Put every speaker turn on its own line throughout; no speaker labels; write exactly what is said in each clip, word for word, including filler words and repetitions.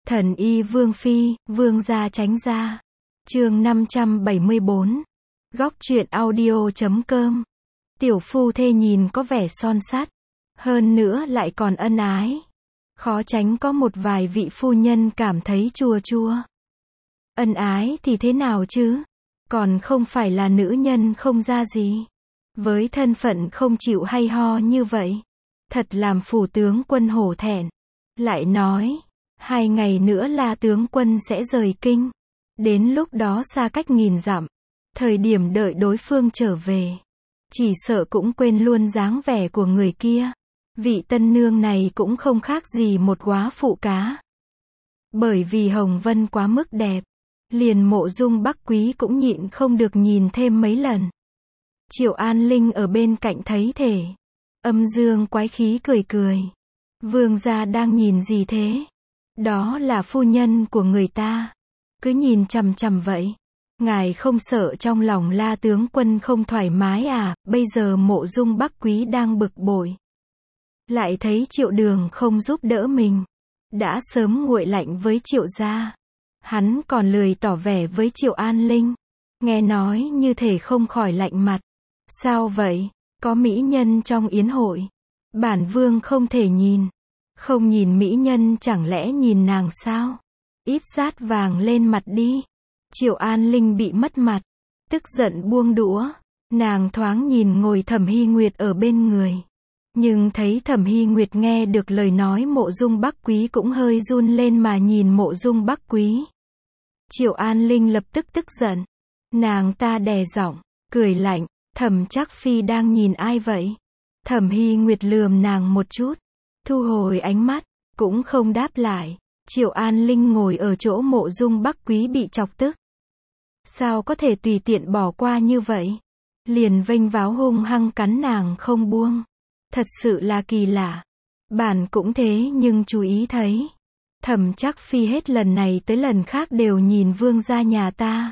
Thần y Vương Phi, Vương gia tránh ra. Chương năm trăm bảy mươi bốn. Góc truyện audio chấm com. Tiểu phu thê nhìn có vẻ son sắt, hơn nữa lại còn ân ái. Khó tránh có một vài vị phu nhân cảm thấy chua chua. Ân ái thì thế nào chứ? Còn không phải là nữ nhân không ra gì. Với thân phận không chịu hay ho như vậy, thật làm phủ tướng quân hổ thẹn. Lại nói, hai ngày nữa là tướng quân sẽ rời kinh. Đến lúc đó xa cách nghìn dặm, thời điểm đợi đối phương trở về, chỉ sợ cũng quên luôn dáng vẻ của người kia. Vị tân nương này cũng không khác gì một góa phụ cá. Bởi vì Hồng Vân quá mức đẹp, liền Mộ Dung Bắc Quý cũng nhịn không được nhìn thêm mấy lần. Triệu An Linh ở bên cạnh thấy thể, âm dương quái khí cười cười. Vương gia đang nhìn gì thế? Đó là phu nhân của người ta. Cứ nhìn chằm chằm vậy. Ngài không sợ trong lòng La tướng quân không thoải mái à? Bây giờ Mộ Dung Bắc Quý đang bực bội, lại thấy Triệu Đường không giúp đỡ mình, đã sớm nguội lạnh với Triệu gia. Hắn còn lười tỏ vẻ với Triệu An Linh, nghe nói như thể không khỏi lạnh mặt. Sao vậy? Có mỹ nhân trong yến hội, bản vương không thể nhìn. Không nhìn mỹ nhân chẳng lẽ nhìn nàng sao? Ít sát vàng lên mặt đi. Triệu An Linh bị mất mặt, tức giận buông đũa. Nàng thoáng nhìn ngồi Thẩm Hy Nguyệt ở bên người, nhưng thấy Thẩm Hy Nguyệt nghe được lời nói Mộ Dung Bắc Quý cũng hơi run lên mà nhìn Mộ Dung Bắc Quý. Triệu An Linh lập tức tức giận. Nàng ta đè giọng, cười lạnh, Thẩm Trác Phi đang nhìn ai vậy? Thẩm Hy Nguyệt lườm nàng một chút, thu hồi ánh mắt, cũng không đáp lại. Triệu An Linh ngồi ở chỗ Mộ Dung Bắc Quý bị chọc tức. Sao có thể tùy tiện bỏ qua như vậy? Liền vênh váo hung hăng cắn nàng không buông. Thật sự là kỳ lạ. Bản cũng thế nhưng chú ý thấy, Thẩm Trác Phi hết lần này tới lần khác đều nhìn vương gia nhà ta.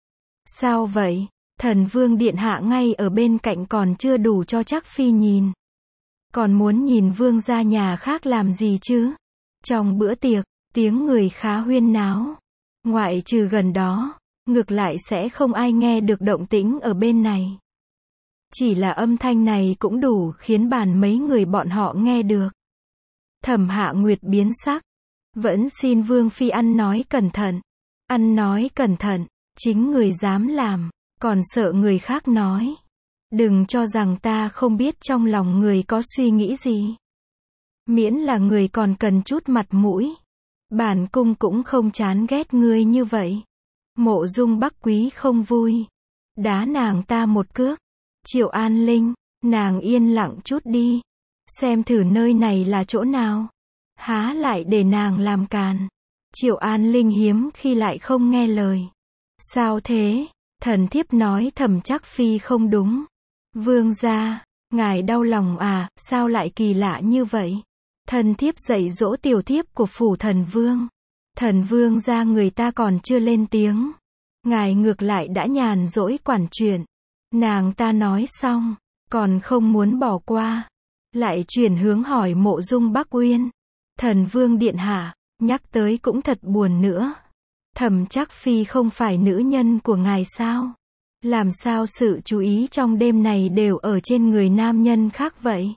Sao vậy? Thần vương điện hạ ngay ở bên cạnh còn chưa đủ cho Trác Phi nhìn, còn muốn nhìn vương gia nhà khác làm gì chứ? Trong bữa tiệc, tiếng người khá huyên náo. Ngoại trừ gần đó, ngược lại sẽ không ai nghe được động tĩnh ở bên này. Chỉ là âm thanh này cũng đủ khiến bàn mấy người bọn họ nghe được. Thẩm Hạ Nguyệt biến sắc. Vẫn xin Vương Phi ăn nói cẩn thận. Ăn nói cẩn thận, chính người dám làm, còn sợ người khác nói. Đừng cho rằng ta không biết trong lòng người có suy nghĩ gì. Miễn là người còn cần chút mặt mũi, bản cung cũng không chán ghét ngươi như vậy. Mộ Dung Bắc Quý không vui, đá nàng ta một cước. Triệu An Linh, nàng yên lặng chút đi, xem thử nơi này là chỗ nào, há lại để nàng làm càn. Triệu An Linh hiếm khi lại không nghe lời. Sao thế? Thần thiếp nói Thẩm Trác Phi không đúng. Vương gia, ngài đau lòng à? Sao lại kỳ lạ như vậy? Thần thiếp dạy dỗ tiểu thiếp của phủ thần vương. Thần vương gia người ta còn chưa lên tiếng, ngài ngược lại đã nhàn rỗi quản chuyện. Nàng ta nói xong, còn không muốn bỏ qua, lại chuyển hướng hỏi Mộ Dung Bắc Uyên. Thần vương điện hạ, nhắc tới cũng thật buồn nữa. Thẩm Trác Phi không phải nữ nhân của ngài sao? Làm sao sự chú ý trong đêm này đều ở trên người nam nhân khác vậy?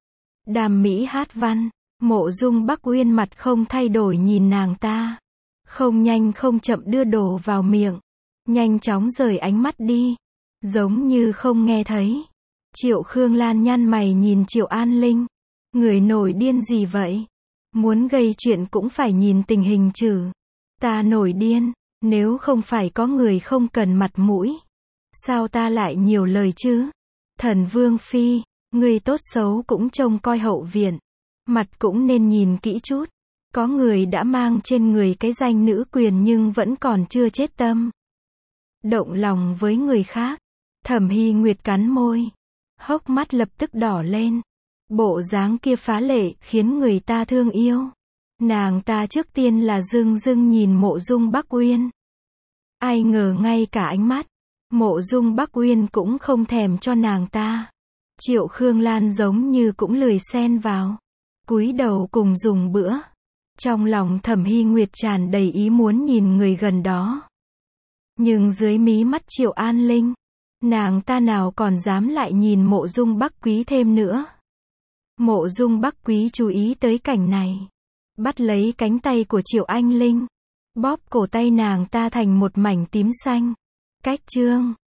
Đàm mỹ hát văn. Mộ Dung Bắc Uyên mặt không thay đổi nhìn nàng ta, không nhanh không chậm đưa đồ vào miệng, nhanh chóng rời ánh mắt đi, giống như không nghe thấy. Triệu Khương Lan nhăn mày nhìn Triệu An Linh. Người nổi điên gì vậy? Muốn gây chuyện cũng phải nhìn tình hình chứ. Ta nổi điên, nếu không phải có người không cần mặt mũi, sao ta lại nhiều lời chứ? Thần Vương Phi, người tốt xấu cũng trông coi hậu viện, mặt cũng nên nhìn kỹ chút. Có người đã mang trên người cái danh nữ quyền nhưng vẫn còn chưa chết tâm động lòng với người khác. Thẩm Hy Nguyệt cắn môi, hốc mắt lập tức đỏ lên. Bộ dáng kia phá lệ khiến người ta thương yêu. Nàng ta trước tiên là dưng dưng nhìn Mộ Dung Bắc Uyên. Ai ngờ ngay cả ánh mắt Mộ Dung Bắc Uyên cũng không thèm cho nàng ta. Triệu Khương Lan giống như cũng lười xen vào, cúi đầu cùng dùng bữa. Trong lòng Thẩm Hy Nguyệt tràn đầy ý muốn nhìn người gần đó. Nhưng dưới mí mắt Triệu An Linh, nàng ta nào còn dám lại nhìn Mộ Dung Bắc Quý thêm nữa. Mộ Dung Bắc Quý chú ý tới cảnh này, bắt lấy cánh tay của Triệu Anh Linh, bóp cổ tay nàng ta thành một mảnh tím xanh. Cách chương